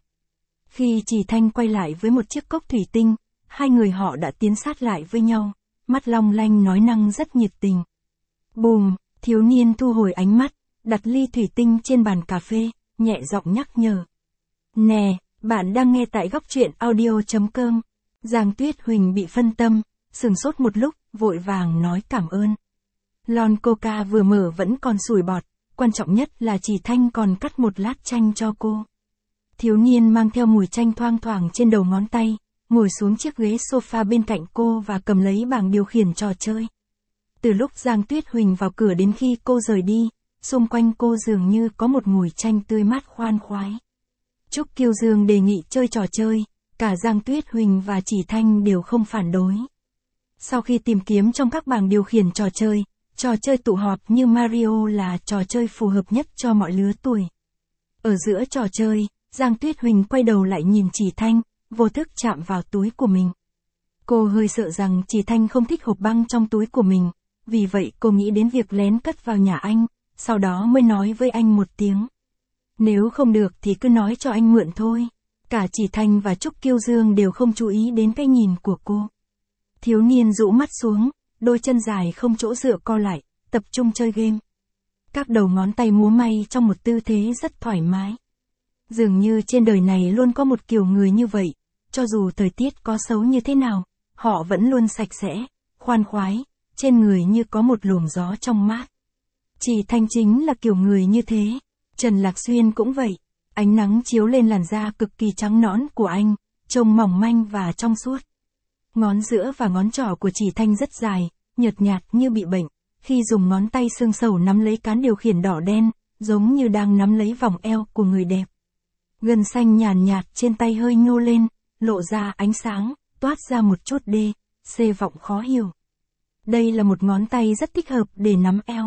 Khi Chỉ Thanh quay lại với một chiếc cốc thủy tinh, hai người họ đã tiến sát lại với nhau, mắt long lanh nói năng rất nhiệt tình. Bùm, thiếu niên thu hồi ánh mắt, đặt ly thủy tinh trên bàn cà phê, nhẹ giọng nhắc nhở. Nè, bạn đang nghe tại góc truyện audio chấm com. Giang Tuyết Huỳnh bị phân tâm, sửng sốt một lúc, vội vàng nói cảm ơn. Lon coca vừa mở vẫn còn sủi bọt, quan trọng nhất là Chỉ Thanh còn cắt một lát chanh cho cô. Thiếu niên mang theo mùi chanh thoang thoảng trên đầu ngón tay, ngồi xuống chiếc ghế sofa bên cạnh cô và cầm lấy bảng điều khiển trò chơi. Từ lúc Giang Tuyết Huỳnh vào cửa đến khi cô rời đi, xung quanh cô dường như có một mùi chanh tươi mát khoan khoái. Trúc Kiêu Dương đề nghị chơi trò chơi, cả Giang Tuyết Huỳnh và Chỉ Thanh đều không phản đối. Sau khi tìm kiếm trong các bảng điều khiển trò chơi, trò chơi tụ họp như Mario là trò chơi phù hợp nhất cho mọi lứa tuổi. Ở giữa trò chơi, Giang Tuyết Huỳnh quay đầu lại nhìn Chỉ Thanh, vô thức chạm vào túi của mình. Cô hơi sợ rằng Chỉ Thanh không thích hộp băng trong túi của mình, vì vậy cô nghĩ đến việc lén cất vào nhà anh, sau đó mới nói với anh một tiếng. Nếu không được thì cứ nói cho anh mượn thôi. Cả Chỉ Thanh và Trúc Kiêu Dương đều không chú ý đến cái nhìn của cô. Thiếu niên rũ mắt xuống, đôi chân dài không chỗ dựa co lại, tập trung chơi game. Các đầu ngón tay múa may trong một tư thế rất thoải mái. Dường như trên đời này luôn có một kiểu người như vậy, cho dù thời tiết có xấu như thế nào, họ vẫn luôn sạch sẽ, khoan khoái, trên người như có một luồng gió trong mát. Chỉ Thanh chính là kiểu người như thế, Trần Lạc Xuyên cũng vậy, ánh nắng chiếu lên làn da cực kỳ trắng nõn của anh, trông mỏng manh và trong suốt. Ngón giữa và ngón trỏ của Chỉ Thanh rất dài, nhợt nhạt như bị bệnh, khi dùng ngón tay xương sầu nắm lấy cán điều khiển đỏ đen, giống như đang nắm lấy vòng eo của người đẹp. Gân xanh nhàn nhạt trên tay hơi nhô lên, lộ ra ánh sáng, toát ra một chút đê, xê vọng khó hiểu. Đây là một ngón tay rất thích hợp để nắm eo.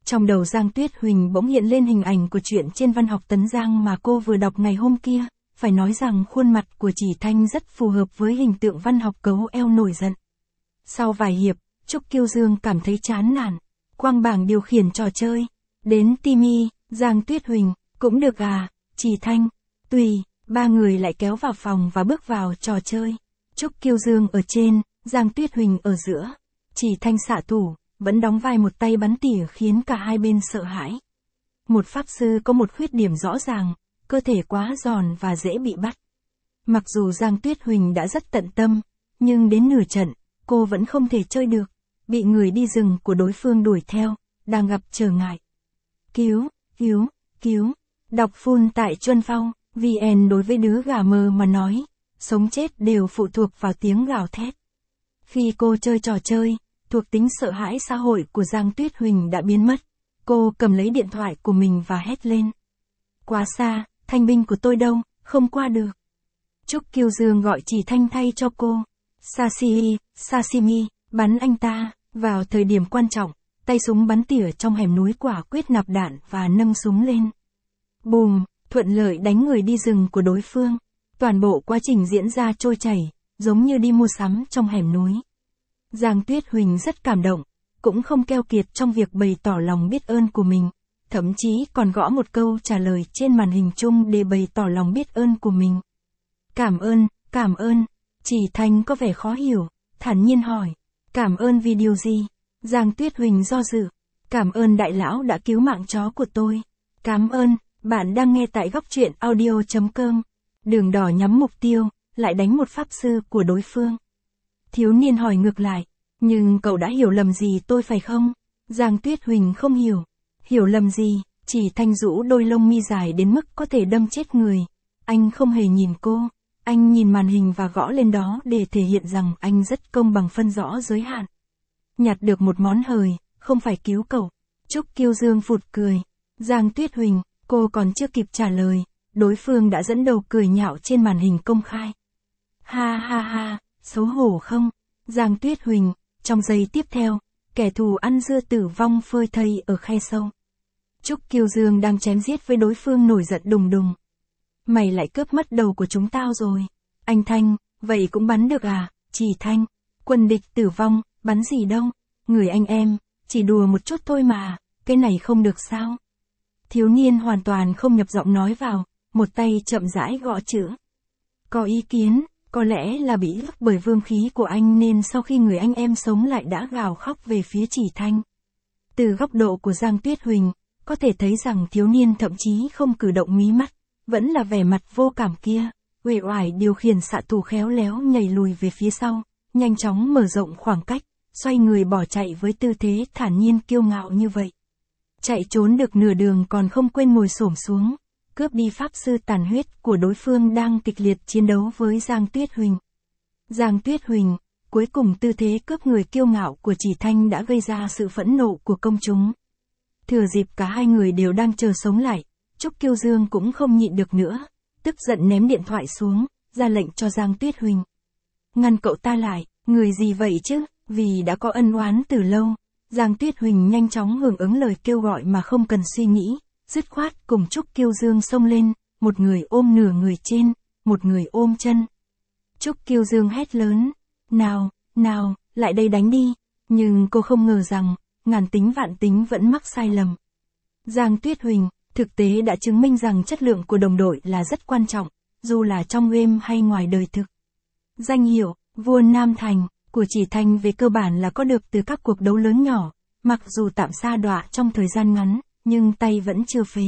Trong đầu Giang Tuyết Huỳnh bỗng hiện lên hình ảnh của chuyện trên văn học Tấn Giang mà cô vừa đọc ngày hôm kia, phải nói rằng khuôn mặt của Chỉ Thanh rất phù hợp với hình tượng văn học cấu eo nổi giận. Sau vài hiệp, Trúc Kiêu Dương cảm thấy chán nản, quăng bảng điều khiển trò chơi, đến Timmy, Giang Tuyết Huỳnh, cũng được à, Chỉ Thanh, tùy, ba người lại kéo vào phòng và bước vào trò chơi. Trúc Kiêu Dương ở trên, Giang Tuyết Huỳnh ở giữa, Chỉ Thanh xạ thủ, vẫn đóng vai một tay bắn tỉa khiến cả hai bên sợ hãi. Một pháp sư có một khuyết điểm rõ ràng, cơ thể quá giòn và dễ bị bắt. Mặc dù Giang Tuyết Huỳnh đã rất tận tâm, nhưng đến nửa trận, cô vẫn không thể chơi được, bị người đi rừng của đối phương đuổi theo, đang gặp trở ngại. Cứu, cứu, cứu, đọc full tại Chuân Phong, vê en đối với đứa gà mờ mà nói, sống chết đều phụ thuộc vào tiếng gào thét. Khi cô chơi trò chơi, thuộc tính sợ hãi xã hội của Giang Tuyết Huỳnh đã biến mất. Cô cầm lấy điện thoại của mình và hét lên. Quá xa, thanh binh của tôi đâu, không qua được. Trúc Kiêu Dương gọi Chỉ Thanh thay cho cô. Sashimi, sashimi, bắn anh ta. Vào thời điểm quan trọng, tay súng bắn tỉa trong hẻm núi quả quyết nạp đạn và nâng súng lên. Bùm, thuận lợi đánh người đi rừng của đối phương. Toàn bộ quá trình diễn ra trôi chảy, giống như đi mua sắm trong hẻm núi. Giang Tuyết Huỳnh rất cảm động, cũng không keo kiệt trong việc bày tỏ lòng biết ơn của mình, thậm chí còn gõ một câu trả lời trên màn hình chung để bày tỏ lòng biết ơn của mình. Cảm ơn, cảm ơn. Chỉ Thanh có vẻ khó hiểu, thản nhiên hỏi. Cảm ơn vì điều gì? Giang Tuyết Huỳnh do dự. Cảm ơn đại lão đã cứu mạng chó của tôi. Cảm ơn, bạn đang nghe tại góc truyện audio chấm com. Đường đỏ nhắm mục tiêu, lại đánh một pháp sư của đối phương. Thiếu niên hỏi ngược lại, nhưng cậu đã hiểu lầm gì tôi phải không? Giang Tuyết Huỳnh không hiểu. Hiểu lầm gì? Chỉ Thanh rũ đôi lông mi dài đến mức có thể đâm chết người. Anh không hề nhìn cô, anh nhìn màn hình và gõ lên đó để thể hiện rằng anh rất công bằng phân rõ giới hạn. Nhặt được một món hời, không phải cứu cậu. Trúc Kiêu Dương phụt cười. Giang Tuyết Huỳnh, cô còn chưa kịp trả lời, đối phương đã dẫn đầu cười nhạo trên màn hình công khai. Ha ha ha, xấu hổ không? Giang Tuyết Huỳnh, trong giây tiếp theo, kẻ thù ăn dưa tử vong phơi thây ở khe sâu. Trúc Kiêu Dương đang chém giết với đối phương nổi giận đùng đùng. Mày lại cướp mất đầu của chúng tao rồi. Anh Thanh, vậy cũng bắn được à? Chỉ Thanh, quân địch tử vong, bắn gì đâu. Người anh em, chỉ đùa một chút thôi mà, cái này không được sao? Thiếu niên hoàn toàn không nhập giọng nói vào, một tay chậm rãi gõ chữ. Có ý kiến, có lẽ là bị ức bởi vương khí của anh nên sau khi người anh em sống lại đã gào khóc về phía Chỉ Thanh. Từ góc độ của Giang Tuyết Huỳnh, có thể thấy rằng thiếu niên thậm chí không cử động mí mắt, vẫn là vẻ mặt vô cảm kia, uể oải điều khiển xạ thủ khéo léo nhảy lùi về phía sau, nhanh chóng mở rộng khoảng cách, xoay người bỏ chạy với tư thế thản nhiên kiêu ngạo như vậy. Chạy trốn được nửa đường còn không quên ngồi xổm xuống, cướp đi pháp sư tàn huyết của đối phương đang kịch liệt chiến đấu với Giang Tuyết Huỳnh. Giang Tuyết Huỳnh, cuối cùng tư thế cướp người kiêu ngạo của Chỉ Thanh đã gây ra sự phẫn nộ của công chúng. Thừa dịp cả hai người đều đang chờ sống lại, Trúc Kiêu Dương cũng không nhịn được nữa, tức giận ném điện thoại xuống, ra lệnh cho Giang Tuyết Huỳnh. Ngăn cậu ta lại, người gì vậy chứ, vì đã có ân oán từ lâu. Giang Tuyết Huỳnh nhanh chóng hưởng ứng lời kêu gọi mà không cần suy nghĩ, dứt khoát cùng Trúc Kiêu Dương xông lên, một người ôm nửa người trên, một người ôm chân. Trúc Kiêu Dương hét lớn, nào, nào, lại đây đánh đi, nhưng cô không ngờ rằng, ngàn tính vạn tính vẫn mắc sai lầm. Giang Tuyết Huỳnh, thực tế đã chứng minh rằng chất lượng của đồng đội là rất quan trọng, dù là trong game hay ngoài đời thực. Danh hiệu, vua Nam Thành, của Chỉ Thanh về cơ bản là có được từ các cuộc đấu lớn nhỏ, mặc dù tạm sa đọa trong thời gian ngắn, nhưng tay vẫn chưa phế.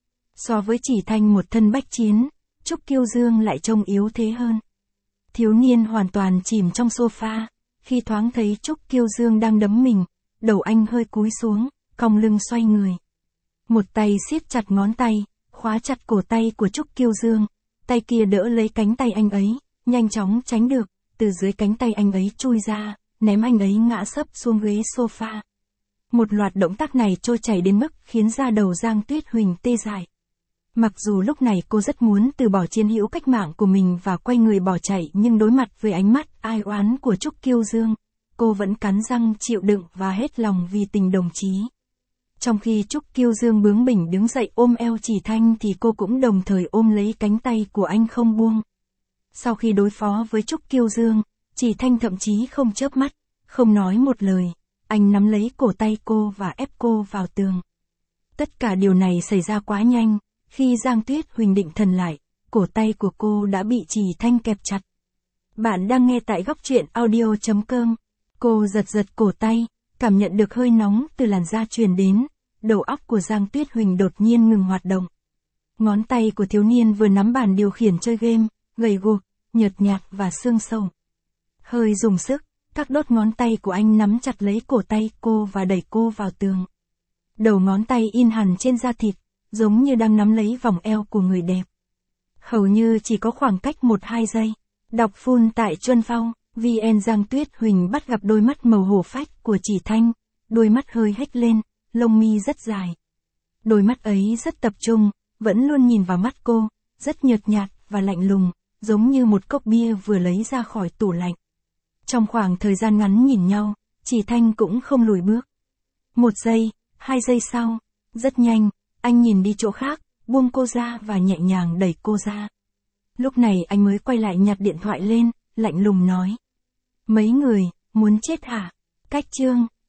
So với Chỉ Thanh một thân bách chiến, Trúc Kiêu Dương lại trông yếu thế hơn. Thiếu niên hoàn toàn chìm trong sofa, khi thoáng thấy Trúc Kiêu Dương đang đấm mình, đầu anh hơi cúi xuống, cong lưng xoay người. Một tay siết chặt ngón tay, khóa chặt cổ tay của Trúc Kiêu Dương, tay kia đỡ lấy cánh tay anh ấy, nhanh chóng tránh được, từ dưới cánh tay anh ấy chui ra, ném anh ấy ngã sấp xuống ghế sofa. Một loạt động tác này trôi chảy đến mức khiến da đầu Giang Tuyết Huỳnh tê dại. Mặc dù lúc này cô rất muốn từ bỏ chiến hữu cách mạng của mình và quay người bỏ chạy, nhưng đối mặt với ánh mắt ai oán của Trúc Kiêu Dương, cô vẫn cắn răng chịu đựng và hết lòng vì tình đồng chí. Trong khi Trúc Kiêu Dương bướng bỉnh đứng dậy ôm eo Chỉ Thanh thì cô cũng đồng thời ôm lấy cánh tay của anh không buông. Sau khi đối phó với Trúc Kiêu Dương, Chỉ Thanh thậm chí không chớp mắt, không nói một lời, anh nắm lấy cổ tay cô và ép cô vào tường. Tất cả điều này xảy ra quá nhanh, khi Giang Tuyết Huỳnh định thần lại, cổ tay của cô đã bị Chỉ Thanh kẹp chặt. Bạn đang nghe tại góc truyện audio chấm com. Cô giật giật cổ tay, cảm nhận được hơi nóng từ làn da truyền đến, đầu óc của Giang Tuyết Huỳnh đột nhiên ngừng hoạt động. Ngón tay của thiếu niên vừa nắm bàn điều khiển chơi game, gầy guộc, nhợt nhạt và xương sầu. Hơi dùng sức, các đốt ngón tay của anh nắm chặt lấy cổ tay cô và đẩy cô vào tường. Đầu ngón tay in hẳn trên da thịt, giống như đang nắm lấy vòng eo của người đẹp. Hầu như chỉ có khoảng cách một hai giây. Đọc full tại Chuân Phong, vn. Giang Tuyết Huỳnh bắt gặp đôi mắt màu hổ phách của Chỉ Thanh, đôi mắt hơi hếch lên, lông mi rất dài. Đôi mắt ấy rất tập trung, vẫn luôn nhìn vào mắt cô, rất nhợt nhạt và lạnh lùng, giống như một cốc bia vừa lấy ra khỏi tủ lạnh. Trong khoảng thời gian ngắn nhìn nhau, Chỉ Thanh cũng không lùi bước. Một giây, hai giây sau, rất nhanh, anh nhìn đi chỗ khác, buông cô ra và nhẹ nhàng đẩy cô ra. Lúc này anh mới quay lại nhặt điện thoại lên, lạnh lùng nói. Mấy người, muốn chết hả? Cách chương.